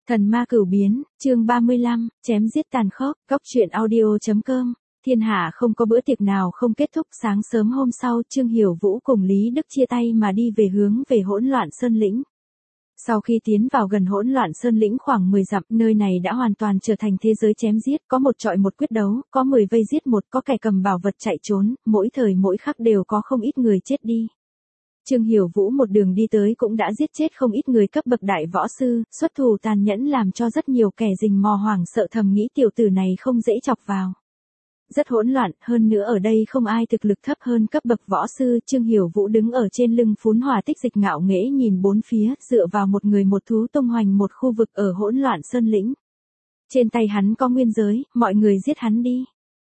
Thần ma cửu biến, chương 35, chém giết tàn khốc, góc truyện audio.com. Thiên hạ không có bữa tiệc nào không kết thúc. Sáng sớm hôm sau, Trương Hiểu Vũ cùng Lý Đức chia tay mà đi về hướng về Hỗn Loạn Sơn lĩnh. Sau khi tiến vào gần Hỗn Loạn Sơn lĩnh khoảng 10 dặm, nơi này đã hoàn toàn trở thành thế giới chém giết, có một chọi một quyết đấu, có 10 vây giết một, có kẻ cầm bảo vật chạy trốn, mỗi thời mỗi khắc đều có không ít người chết đi. Trương Hiểu Vũ một đường đi tới cũng đã giết chết không ít người cấp bậc đại võ sư, xuất thủ tàn nhẫn làm cho rất nhiều kẻ rình mò hoảng sợ thầm nghĩ tiểu tử này không dễ chọc vào. Rất hỗn loạn, hơn nữa ở đây không ai thực lực thấp hơn cấp bậc võ sư. Trương Hiểu Vũ đứng ở trên lưng phún hỏa tích dịch ngạo nghễ nhìn bốn phía, dựa vào một người một thú tung hoành một khu vực ở Hỗn Loạn Sơn lĩnh. Trên tay hắn có nguyên giới, mọi người giết hắn đi.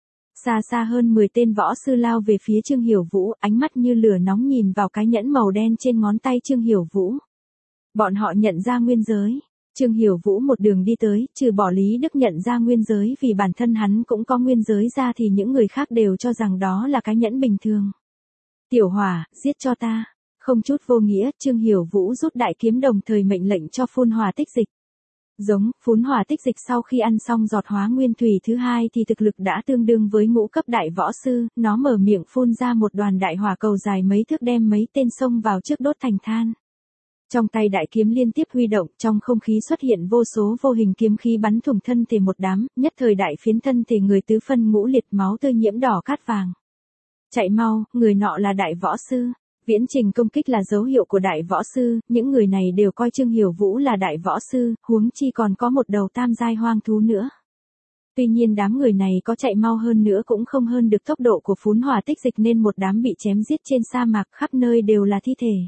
Xa xa hơn 10 tên võ sư lao về phía Trương Hiểu Vũ, ánh mắt như lửa nóng nhìn vào cái nhẫn màu đen trên ngón tay Trương Hiểu Vũ. Bọn họ nhận ra nguyên giới. Trương Hiểu Vũ một đường đi tới, trừ bỏ Lý Đức nhận ra nguyên giới vì bản thân hắn cũng có nguyên giới ra thì những người khác đều cho rằng đó là cái nhẫn bình thường. Tiểu Hỏa, giết cho ta. Không chút vô nghĩa, Trương Hiểu Vũ rút đại kiếm đồng thời mệnh lệnh cho phun hỏa tích dịch. Giống, phún hỏa tích dịch sau khi ăn xong giọt hóa nguyên thủy thứ hai thì thực lực đã tương đương với ngũ cấp đại võ sư, nó mở miệng phun ra một đoàn đại hỏa cầu dài mấy thước đem mấy tên xông vào trước đốt thành than. Trong tay đại kiếm liên tiếp huy động, trong không khí xuất hiện vô số vô hình kiếm khí bắn thủng thân thể một đám, nhất thời đại phiến thân thể người tứ phân ngũ liệt, máu tươi nhiễm đỏ cát vàng. Chạy mau, người nọ là đại võ sư. Viễn trình công kích là dấu hiệu của đại võ sư, những người này đều coi Trương Hiểu Vũ là đại võ sư, huống chi còn có một đầu tam giai hoang thú nữa. Tuy nhiên đám người này có chạy mau hơn nữa cũng không hơn được tốc độ của phún hỏa tích dịch nên một đám bị chém giết trên sa mạc khắp nơi đều là thi thể.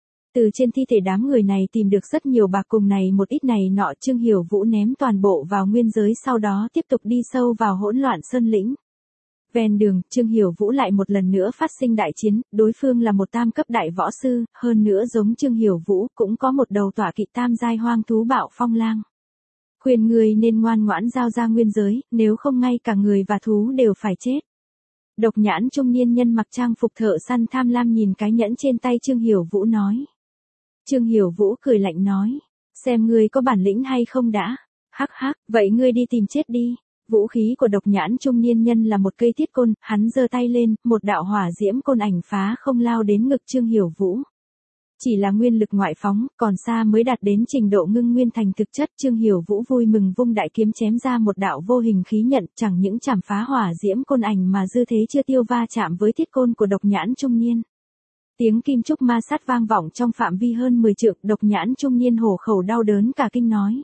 Từ trên thi thể đám người này tìm được rất nhiều bạc cùng này một ít này nọ. Trương Hiểu Vũ ném toàn bộ vào nguyên giới sau đó tiếp tục đi sâu vào Hỗn Loạn Sơn lĩnh. Ven đường, Trương Hiểu Vũ lại một lần nữa phát sinh đại chiến, đối phương là một tam cấp đại võ sư, hơn nữa giống Trương Hiểu Vũ cũng có một đầu tọa kỵ tam giai hoang thú bạo phong lang. Khuyên người nên ngoan ngoãn giao ra nguyên giới, nếu không ngay cả người và thú đều phải chết. Độc nhãn trung niên nhân mặc trang phục thợ săn tham lam nhìn cái nhẫn trên tay Trương Hiểu Vũ nói. Trương Hiểu Vũ cười lạnh nói, xem ngươi có bản lĩnh hay không đã. Hắc hắc, vậy ngươi đi tìm chết đi. Vũ khí của độc nhãn trung niên nhân là một cây thiết côn, hắn giơ tay lên, một đạo hỏa diễm côn ảnh phá không lao đến ngực Trương Hiểu Vũ. Chỉ là nguyên lực ngoại phóng, còn xa mới đạt đến trình độ ngưng nguyên thành thực chất. Trương Hiểu Vũ vui mừng vung đại kiếm chém ra một đạo vô hình khí nhận, chẳng những chảm phá hỏa diễm côn ảnh mà dư thế chưa tiêu va chạm với thiết côn của độc nhãn trung niên. Tiếng kim trúc ma sát vang vọng trong phạm vi hơn 10 trượng, độc nhãn trung niên hổ khẩu đau đớn cả kinh nói.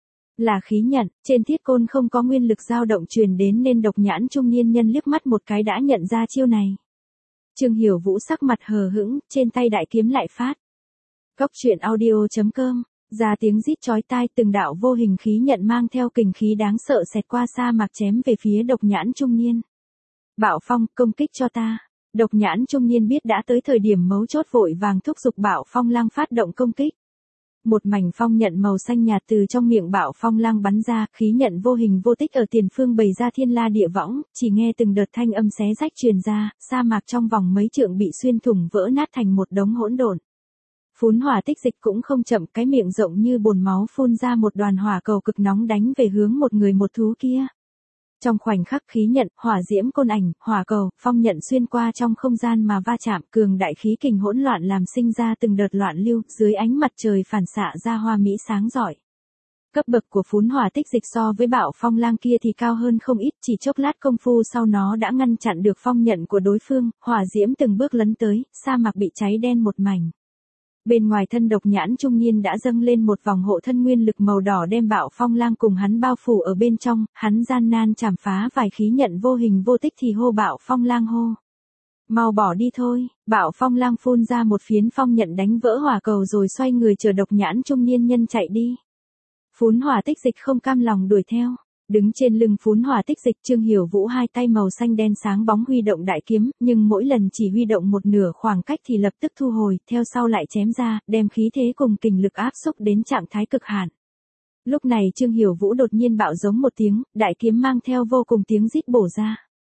Là khí nhận, trên thiết côn không có nguyên lực dao động truyền đến nên độc nhãn trung niên nhân liếc mắt một cái đã nhận ra chiêu này. Trương Hiểu Vũ sắc mặt hờ hững, trên tay đại kiếm lại phát. Góc truyện audio.com, ra tiếng rít chói tai, từng đạo vô hình khí nhận mang theo kình khí đáng sợ xẹt qua sa mạc chém về phía độc nhãn trung niên. Bạo phong, công kích cho ta. Độc nhãn trung niên biết đã tới thời điểm mấu chốt vội vàng thúc giục bạo phong lang phát động công kích. Một mảnh phong nhận màu xanh nhạt từ trong miệng bạo phong lang bắn ra, khí nhận vô hình vô tích ở tiền phương bày ra thiên la địa võng, chỉ nghe từng đợt thanh âm xé rách truyền ra, sa mạc trong vòng mấy trượng bị xuyên thủng vỡ nát thành một đống hỗn độn. Phún hỏa tích dịch cũng không chậm, cái miệng rộng như bồn máu phun ra một đoàn hỏa cầu cực nóng đánh về hướng một người một thú kia. Trong khoảnh khắc khí nhận, hỏa diễm côn ảnh, hỏa cầu, phong nhận xuyên qua trong không gian mà va chạm, cường đại khí kình hỗn loạn làm sinh ra từng đợt loạn lưu, dưới ánh mặt trời phản xạ ra hoa mỹ sáng rọi. Cấp bậc của phún hỏa tích dịch so với bạo phong lang kia thì cao hơn không ít, chỉ chốc lát công phu sau nó đã ngăn chặn được phong nhận của đối phương, hỏa diễm từng bước lấn tới, sa mạc bị cháy đen một mảnh. Bên ngoài thân độc nhãn trung niên đã dâng lên một vòng hộ thân nguyên lực màu đỏ đem bạo phong lang cùng hắn bao phủ ở bên trong, hắn gian nan chảm phá vài khí nhận vô hình vô tích thì hô bạo phong lang hô. Mau bỏ đi thôi, bạo phong lang phun ra một phiến phong nhận đánh vỡ hỏa cầu rồi xoay người chờ độc nhãn trung niên nhân chạy đi. Phún hỏa tích dịch không cam lòng đuổi theo. Đứng trên lưng phún hỏa tích dịch, Trương Hiểu Vũ hai tay màu xanh đen sáng bóng huy động đại kiếm, nhưng mỗi lần chỉ huy động một nửa khoảng cách thì lập tức thu hồi, theo sau lại chém ra, đem khí thế cùng kình lực áp xúc đến trạng thái cực hạn. Lúc này Trương Hiểu Vũ đột nhiên bạo giống một tiếng, đại kiếm mang theo vô cùng tiếng rít bổ ra.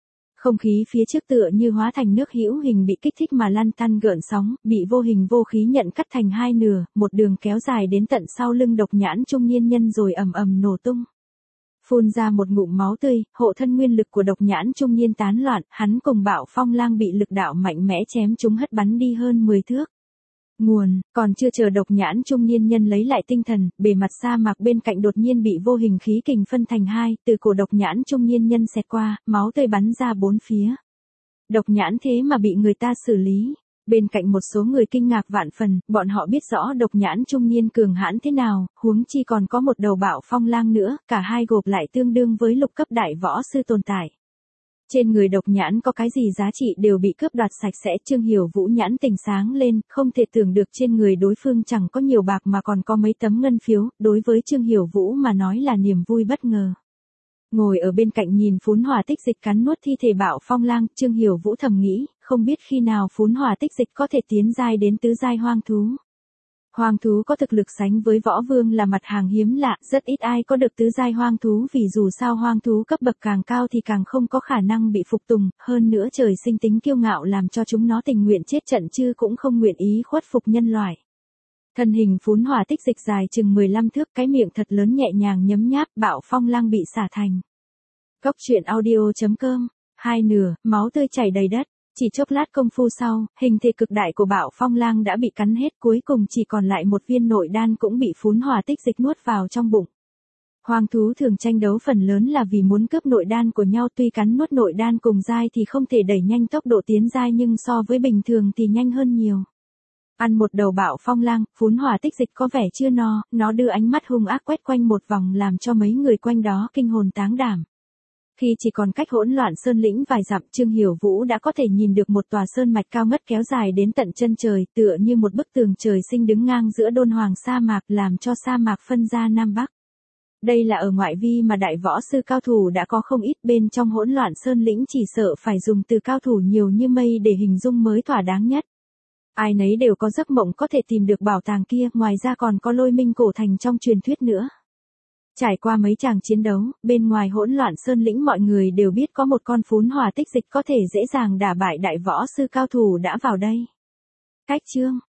Không khí phía trước tựa như hóa thành nước hữu hình bị kích thích mà lăn tăn gợn sóng, bị vô hình vô khí nhận cắt thành hai nửa, một đường kéo dài đến tận sau lưng độc nhãn trung niên nhân rồi ầm ầm nổ tung. Phun ra một ngụm máu tươi, hộ thân nguyên lực của độc nhãn trung niên tán loạn, hắn cùng Bạo Phong Lang bị lực đạo mạnh mẽ chém chúng hất bắn đi hơn 10 thước. Nguồn, còn chưa chờ độc nhãn trung niên nhân lấy lại tinh thần, bề mặt sa mạc bên cạnh đột nhiên bị vô hình khí kình phân thành hai, từ cổ độc nhãn trung niên nhân xẹt qua, máu tươi bắn ra bốn phía. Độc nhãn thế mà bị người ta xử lý. Bên cạnh một số người kinh ngạc vạn phần, bọn họ biết rõ độc nhãn trung niên cường hãn thế nào, huống chi còn có một đầu Bạo Phong Lang nữa, cả hai gộp lại tương đương với lục cấp đại võ sư tồn tại. Trên người độc nhãn có cái gì giá trị đều bị cướp đoạt sạch sẽ. Trương Hiểu Vũ nhãn tỉnh sáng lên, không thể tưởng được trên người đối phương chẳng có nhiều bạc mà còn có mấy tấm ngân phiếu, đối với Trương Hiểu Vũ mà nói là niềm vui bất ngờ. Ngồi ở bên cạnh nhìn phún hỏa tích dịch cắn nuốt thi thể Bạo Phong Lang, Trương Hiểu Vũ thầm nghĩ, không biết khi nào phún hỏa tích dịch có thể tiến giai đến tứ giai hoang thú. Hoang thú có thực lực sánh với võ vương là mặt hàng hiếm lạ, rất ít ai có được tứ giai hoang thú vì dù sao hoang thú cấp bậc càng cao thì càng không có khả năng bị phục tùng, hơn nữa trời sinh tính kiêu ngạo làm cho chúng nó tình nguyện chết trận chứ cũng không nguyện ý khuất phục nhân loại. Thân hình phún hỏa tích dịch dài chừng 15 thước, cái miệng thật lớn nhẹ nhàng nhấm nháp, Bạo Phong Lang bị xả thành. Cốc truyện audio.com, hai nửa, máu tươi chảy đầy đất. Chỉ chốc lát công phu sau, hình thể cực đại của Bạo Phong Lang đã bị cắn hết, cuối cùng chỉ còn lại một viên nội đan cũng bị phún hỏa tích dịch nuốt vào trong bụng. Hoang thú thường tranh đấu phần lớn là vì muốn cướp nội đan của nhau, tuy cắn nuốt nội đan cùng giai thì không thể đẩy nhanh tốc độ tiến giai nhưng so với bình thường thì nhanh hơn nhiều. Ăn một đầu Bạo Phong Lang, phún hỏa tích dịch có vẻ chưa no, nó đưa ánh mắt hung ác quét quanh một vòng làm cho mấy người quanh đó kinh hồn táng đảm. Khi chỉ còn cách hỗn loạn sơn lĩnh vài dặm, Trương Hiểu Vũ đã có thể nhìn được một tòa sơn mạch cao ngất kéo dài đến tận chân trời, tựa như một bức tường trời sinh đứng ngang giữa đôn hoàng sa mạc làm cho sa mạc phân ra Nam Bắc. Đây là ở ngoại vi mà đại võ sư cao thủ đã có không ít, bên trong hỗn loạn sơn lĩnh chỉ sợ phải dùng từ cao thủ nhiều như mây để hình dung mới thỏa đáng nhất. Ai nấy đều có giấc mộng có thể tìm được bảo tàng kia, ngoài ra còn có Lôi Minh cổ thành trong truyền thuyết nữa. Trải qua mấy tràng chiến đấu, bên ngoài hỗn loạn sơn lĩnh mọi người đều biết có một con phún hỏa tích dịch có thể dễ dàng đả bại đại võ sư cao thủ đã vào đây. Cách chương